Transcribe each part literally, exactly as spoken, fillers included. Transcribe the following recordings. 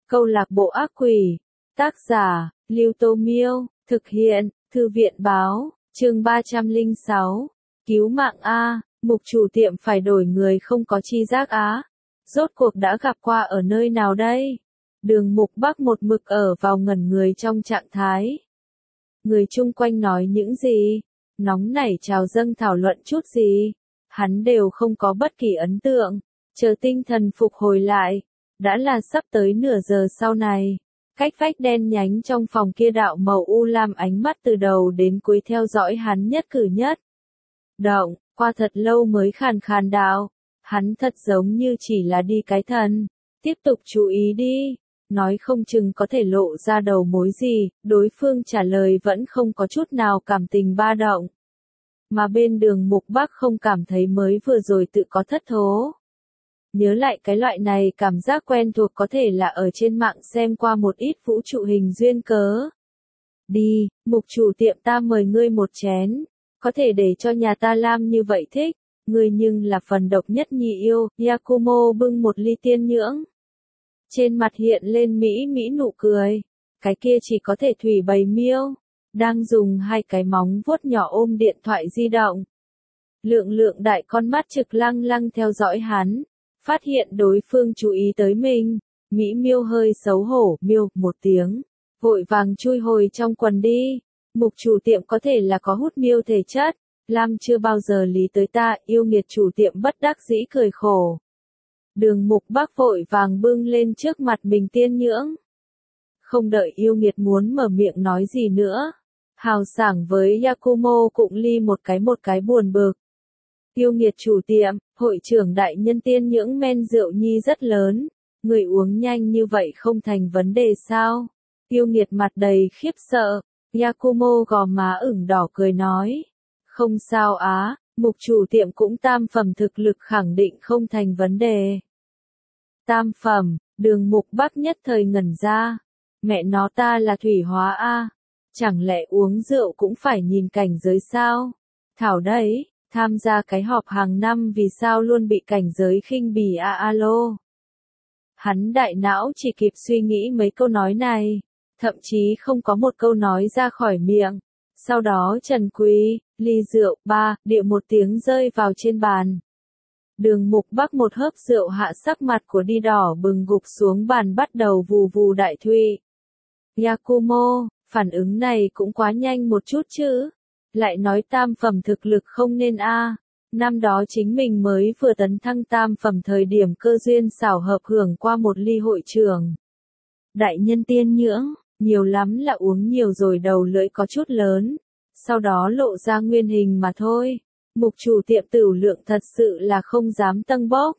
Câu lạc bộ ác quỷ. Tác giả, Lưu Tô Miêu. Thực hiện, Thư viện báo. Chương ba trăm lẻ sáu. Cứu mạng A. Mục chủ tiệm phải đổi người không có chi giác á. Rốt cuộc đã gặp qua ở nơi nào đây? Đường Mục Bắc một mực ở vào ngẩn người trong trạng thái. Người chung quanh nói những gì? Nóng nảy trào dâng thảo luận chút gì? Hắn đều không có bất kỳ ấn tượng. Chờ tinh thần phục hồi lại. Đã là sắp tới nửa giờ sau này. Cách vách đen nhánh trong phòng kia đạo màu u lam ánh mắt từ đầu đến cuối theo dõi hắn nhất cử nhất động, qua thật lâu mới khàn khàn đạo. Hắn thật giống như chỉ là đi cái thần. Tiếp tục chú ý đi. Nói không chừng có thể lộ ra đầu mối gì. Đối phương trả lời vẫn không có chút nào cảm tình ba động. Mà bên Đường Mục Bắc không cảm thấy mới vừa rồi tự có thất thố. Nhớ lại cái loại này cảm giác quen thuộc có thể là ở trên mạng xem qua một ít vũ trụ hình duyên cớ. Đi, mục chủ tiệm ta mời ngươi một chén. Có thể để cho nhà ta Lam như vậy thích. Ngươi nhưng là phần độc nhất nhì yêu. Yakumo bưng một ly tiên nhưỡng. Trên mặt hiện lên mỹ mỹ nụ cười. Cái kia chỉ có thể thủy bày miêu. Đang dùng hai cái móng vuốt nhỏ ôm điện thoại di động. Lượng lượng đại con mắt trực lăng lăng theo dõi hắn. Phát hiện đối phương chú ý tới mình. Mỹ miêu hơi xấu hổ, miêu, một tiếng. Vội vàng chui hồi trong quần đi. Mục chủ tiệm có thể là có hút miêu thể chất. Lam chưa bao giờ lý tới ta, yêu nghiệt chủ tiệm bất đắc dĩ cười khổ. Đường Mục Bắc vội vàng bưng lên trước mặt mình tiên nhưỡng. Không đợi yêu nghiệt muốn mở miệng nói gì nữa. Hào sảng với Yakumo cũng ly một cái một cái buồn bực. Yêu nghiệt chủ tiệm, hội trưởng đại nhân tiên nhưỡng men rượu nhi rất lớn. Người uống nhanh như vậy không thành vấn đề sao? Yêu nghiệt mặt đầy khiếp sợ. Yakumo gò má ửng đỏ cười nói. Không sao á, mục chủ tiệm cũng tam phẩm thực lực khẳng định không thành vấn đề. Tam phẩm, Đường Mục Bắc nhất thời ngẩn ra. Mẹ nó ta là thủy hóa a, chẳng lẽ uống rượu cũng phải nhìn cảnh giới sao? Thảo đấy, tham gia cái họp hàng năm vì sao luôn bị cảnh giới khinh bỉ a alo. Hắn đại não chỉ kịp suy nghĩ mấy câu nói này, thậm chí không có một câu nói ra khỏi miệng. Sau đó Trần Quý, ly rượu, ba, điệu một tiếng rơi vào trên bàn. Đường Mục Bắc một hớp rượu hạ sắc mặt của đi đỏ bừng gục xuống bàn bắt đầu vù vù đại thụy. Yakumo, phản ứng này cũng quá nhanh một chút chứ. Lại nói tam phẩm thực lực không nên a. Năm đó chính mình mới vừa tấn thăng tam phẩm thời điểm cơ duyên xảo hợp hưởng qua một ly hội trưởng. Đại nhân tiên nhưỡng, nhiều lắm là uống nhiều rồi đầu lưỡi có chút lớn. Sau đó lộ ra nguyên hình mà thôi. Mục chủ tiệm tửu lượng thật sự là không dám tăng bốc.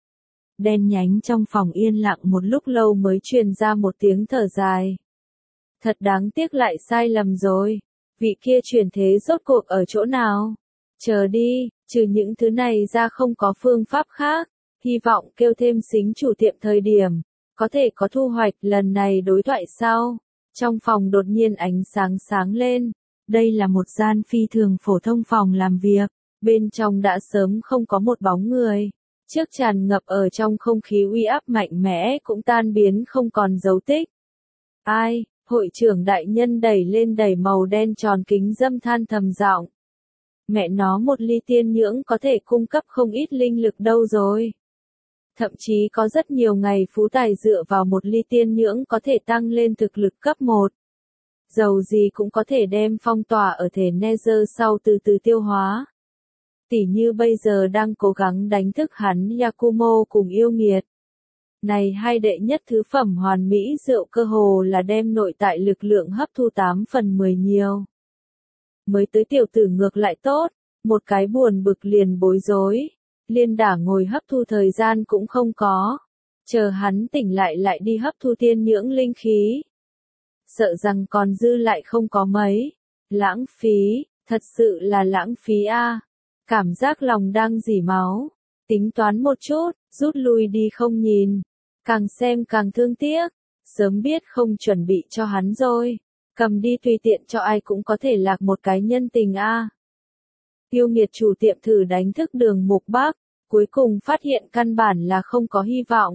Đen nhánh trong phòng yên lặng một lúc lâu mới truyền ra một tiếng thở dài. Thật đáng tiếc lại sai lầm rồi. Vị kia chuyển thế rốt cuộc ở chỗ nào? Chờ đi, trừ những thứ này ra không có phương pháp khác. Hy vọng kêu thêm xính chủ tiệm thời điểm. Có thể có thu hoạch lần này đối thoại sau. Trong phòng đột nhiên ánh sáng sáng lên. Đây là một gian phi thường phổ thông phòng làm việc. Bên trong đã sớm không có một bóng người. Trước tràn ngập ở trong không khí uy áp mạnh mẽ cũng tan biến không còn dấu tích. Ai? Hội trưởng đại nhân đẩy lên đẩy màu đen tròn kính dâm than thầm giọng. Mẹ nó một ly tiên nhưỡng có thể cung cấp không ít linh lực đâu rồi. Thậm chí có rất nhiều ngày phú tài dựa vào một ly tiên nhưỡng có thể tăng lên thực lực cấp một. Dầu gì cũng có thể đem phong tỏa ở thể Nether sau từ từ tiêu hóa. Tỉ như bây giờ đang cố gắng đánh thức hắn Yakumo cùng yêu nghiệt. Này hai đệ nhất thứ phẩm hoàn mỹ rượu cơ hồ là đem nội tại lực lượng hấp thu tám phần mười nhiều. Mới tới tiểu tử ngược lại tốt, một cái buồn bực liền bối rối, liên đả ngồi hấp thu thời gian cũng không có. Chờ hắn tỉnh lại lại đi hấp thu tiên nhưỡng linh khí. Sợ rằng còn dư lại không có mấy. Lãng phí, thật sự là lãng phí a. Cảm giác lòng đang dỉ máu. Tính toán một chút, rút lui đi không nhìn. Càng xem càng thương tiếc. Sớm biết không chuẩn bị cho hắn rồi. Cầm đi tùy tiện cho ai cũng có thể lạc một cái nhân tình a. Yêu nghiệt chủ tiệm thử đánh thức Đường Mục Bắc. Cuối cùng phát hiện căn bản là không có hy vọng.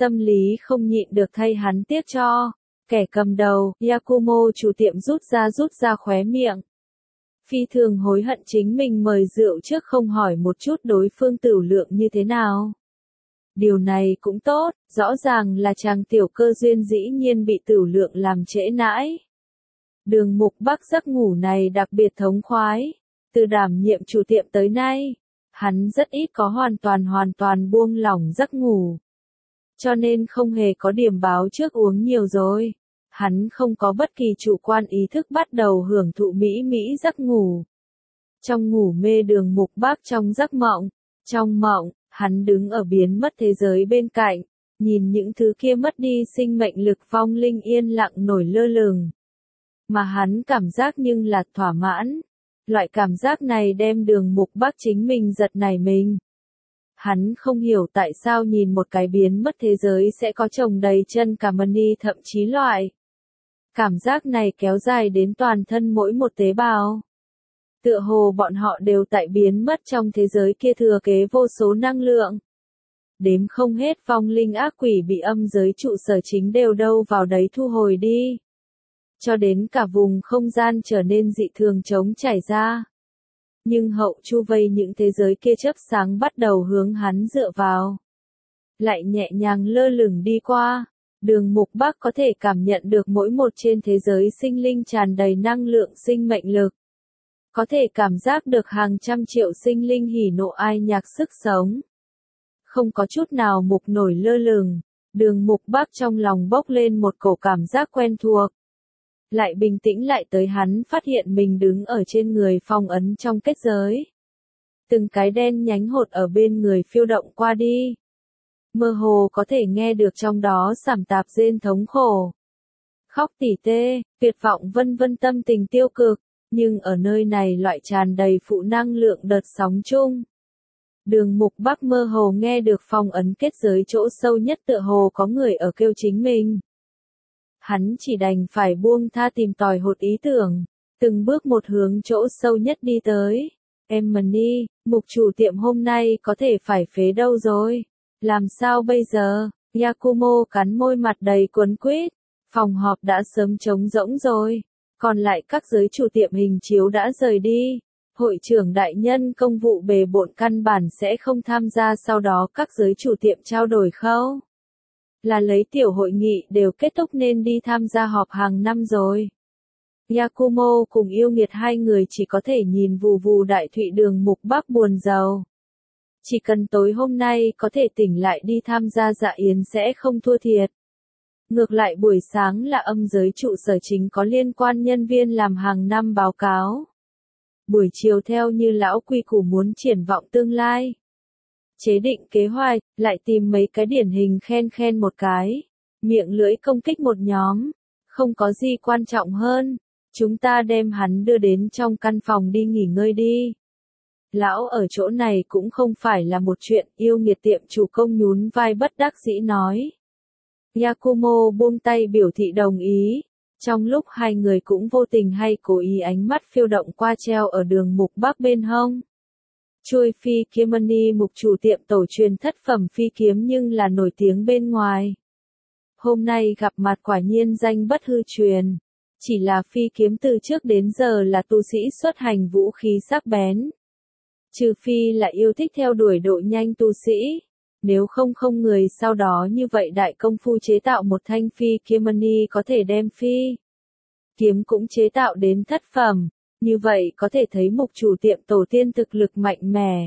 tâm lý không nhịn được thay hắn tiếc cho. Kẻ cầm đầu, Yakumo chủ tiệm rút ra rút ra khóe miệng. Phi thường hối hận chính mình mời rượu trước không hỏi một chút đối phương tửu lượng như thế nào. Điều này cũng tốt, rõ ràng là chàng tiểu cơ duyên dĩ nhiên bị tửu lượng làm trễ nãi. Đường Mục Bắc giấc ngủ này đặc biệt thống khoái. Từ đảm nhiệm chủ tiệm tới nay, hắn rất ít có hoàn toàn hoàn toàn buông lỏng giấc ngủ. Cho nên không hề có điểm báo trước uống nhiều rồi. Hắn không có bất kỳ chủ quan ý thức bắt đầu hưởng thụ mỹ mỹ giấc ngủ. Trong ngủ mê Đường Mục Bắc trong giấc mộng, trong mộng, hắn đứng ở biến mất thế giới bên cạnh, nhìn những thứ kia mất đi sinh mệnh lực vong linh yên lặng nổi lơ lửng. Mà hắn cảm giác nhưng là thỏa mãn. Loại cảm giác này đem Đường Mục Bắc chính mình giật nảy mình. Hắn không hiểu tại sao nhìn một cái biến mất thế giới sẽ có chồng đầy chân cả money thậm chí loại. Cảm giác này kéo dài đến toàn thân mỗi một tế bào. Tựa hồ bọn họ đều tại biến mất trong thế giới kia thừa kế vô số năng lượng. Đếm không hết vong linh ác quỷ bị âm giới trụ sở chính đều đâu vào đấy thu hồi đi. Cho đến cả vùng không gian trở nên dị thường trống chảy ra. Nhưng hậu chu vây những thế giới kia chớp sáng bắt đầu hướng hắn dựa vào. Lại nhẹ nhàng lơ lửng đi qua. Đường Mục Bắc có thể cảm nhận được mỗi một trên thế giới sinh linh tràn đầy năng lượng sinh mệnh lực. Có thể cảm giác được hàng trăm triệu sinh linh hỉ nộ ai nhạc sức sống. Không có chút nào mục nổi lơ lửng. Đường Mục Bắc trong lòng bốc lên một cổ cảm giác quen thuộc. Lại bình tĩnh lại tới hắn phát hiện mình đứng ở trên người phong ấn trong kết giới. Từng cái đen nhánh hột ở bên người phiêu động qua đi. Mơ hồ có thể nghe được trong đó sảm tạp rên thống khổ. Khóc tỉ tê, tuyệt vọng vân vân tâm tình tiêu cực, nhưng ở nơi này loại tràn đầy phụ năng lượng đợt sóng chung. Đường Mục Bắc mơ hồ nghe được phong ấn kết giới chỗ sâu nhất tựa hồ có người ở kêu chính mình. Hắn chỉ đành phải buông tha tìm tòi hột ý tưởng, từng bước một hướng chỗ sâu nhất đi tới. Emily, mục chủ tiệm hôm nay có thể phải phế đâu rồi? Làm sao bây giờ? Yakumo cắn môi mặt đầy cuốn quýt. Phòng họp đã sớm trống rỗng rồi. Còn lại các giới chủ tiệm hình chiếu đã rời đi. Hội trưởng đại nhân công vụ bề bộn căn bản sẽ không tham gia, sau đó các giới chủ tiệm trao đổi khâu. Là lấy tiểu hội nghị đều kết thúc nên đi tham gia họp hàng năm rồi. Yakumo cùng yêu nghiệt hai người chỉ có thể nhìn vù vù đại thụy Đường Mục Bắc buồn rầu. Chỉ cần tối hôm nay có thể tỉnh lại đi tham gia dạ yến sẽ không thua thiệt. Ngược lại buổi sáng là âm giới trụ sở chính có liên quan nhân viên làm hàng năm báo cáo. Buổi chiều theo như lão quy củ muốn triển vọng tương lai. Chế định kế hoạch, lại tìm mấy cái điển hình khen khen một cái. Miệng lưỡi công kích một nhóm. Không có gì quan trọng hơn. Chúng ta đem hắn đưa đến trong căn phòng đi nghỉ ngơi đi. Lão ở chỗ này cũng không phải là một chuyện, yêu nghiệt tiệm chủ công nhún vai bất đắc dĩ nói. Yakumo buông tay biểu thị đồng ý. Trong lúc hai người cũng vô tình hay cố ý ánh mắt phiêu động qua treo ở Đường Mục Bắc bên hông. Chuôi phi kiếm money mục chủ tiệm tổ truyền thất phẩm phi kiếm nhưng là nổi tiếng bên ngoài. Hôm nay gặp mặt quả nhiên danh bất hư truyền. Chỉ là phi kiếm từ trước đến giờ là tu sĩ xuất hành vũ khí sắc bén. Trừ phi là yêu thích theo đuổi độ nhanh tu sĩ. Nếu không không người sau đó như vậy đại công phu chế tạo một thanh phi kiếm money có thể đem phi kiếm cũng chế tạo đến thất phẩm. Như vậy có thể thấy mục chủ tiệm tổ tiên thực lực mạnh mẽ.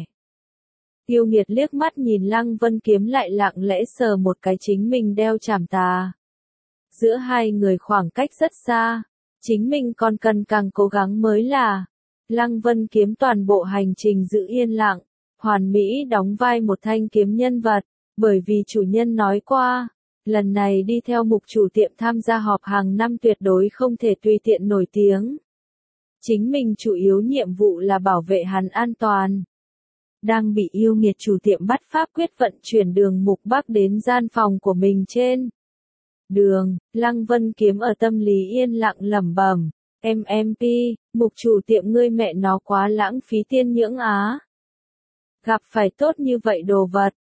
Yêu nghiệt liếc mắt nhìn Lăng Vân kiếm lại lặng lẽ sờ một cái chính mình đeo chảm tà. Giữa hai người khoảng cách rất xa. Chính mình còn cần càng cố gắng mới là. Lăng Vân kiếm toàn bộ hành trình giữ yên lặng. Hoàn mỹ đóng vai một thanh kiếm nhân vật. Bởi vì chủ nhân nói qua. Lần này đi theo mục chủ tiệm tham gia họp hàng năm tuyệt đối không thể tùy tiện nổi tiếng. Chính mình chủ yếu nhiệm vụ là bảo vệ hắn an toàn. Đang bị yêu nghiệt chủ tiệm bắt pháp quyết vận chuyển Đường Mục Bắc đến gian phòng của mình trên. Đường, Lăng Vân kiếm ở tâm lý yên lặng lẩm bẩm. em em pê, mục chủ tiệm ngươi mẹ nó quá lãng phí tiên nhưỡng á. Gặp phải tốt như vậy đồ vật.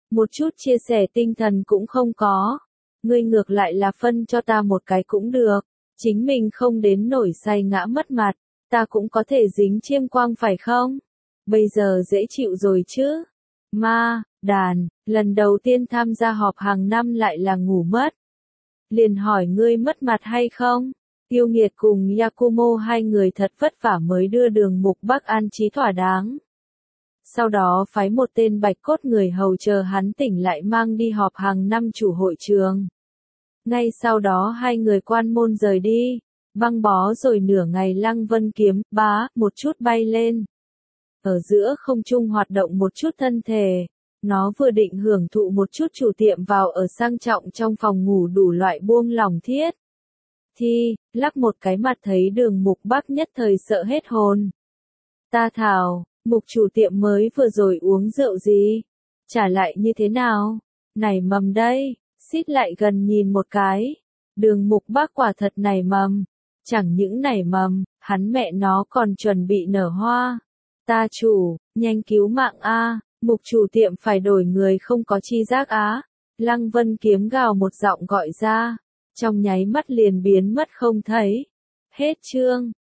Một chút chia sẻ tinh thần cũng không có. Ngươi ngược lại là phân cho ta một cái cũng được. Chính mình không đến nổi say ngã mất mặt. Ta cũng có thể dính chiêm quang phải không? Bây giờ dễ chịu rồi chứ? Ma, đàn, lần đầu tiên tham gia họp hàng năm lại là ngủ mất. Liền hỏi ngươi mất mặt hay không? Tiêu Nghiệt cùng Yakumo hai người thật vất vả mới đưa Đường Mục Bắc an trí thỏa đáng. Sau đó phái một tên bạch cốt người hầu chờ hắn tỉnh lại mang đi họp hàng năm chủ hội trường. Ngay sau đó hai người quan môn rời đi, băng bó rồi nửa ngày Lăng Vân Kiếm, bá, một chút bay lên. Ở giữa không trung hoạt động một chút thân thể, nó vừa định hưởng thụ một chút chủ tiệm vào ở sang trọng trong phòng ngủ đủ loại buông lỏng thiết. Thì, lắc một cái mặt thấy Đường Mục Bắc nhất thời sợ hết hồn. Ta thảo, Mục chủ tiệm mới vừa rồi uống rượu gì? Trả lại như thế nào? Nảy mầm đây, xít lại gần nhìn một cái. Đường Mục Bắc quả thật nảy mầm. Chẳng những nảy mầm, hắn mẹ nó còn chuẩn bị nở hoa. Ta chủ, nhanh cứu mạng a, Mục chủ tiệm phải đổi người không có chi giác á. Lăng Vân Kiếm gào một giọng gọi ra. Trong nháy mắt liền biến mất không thấy. Hết chương.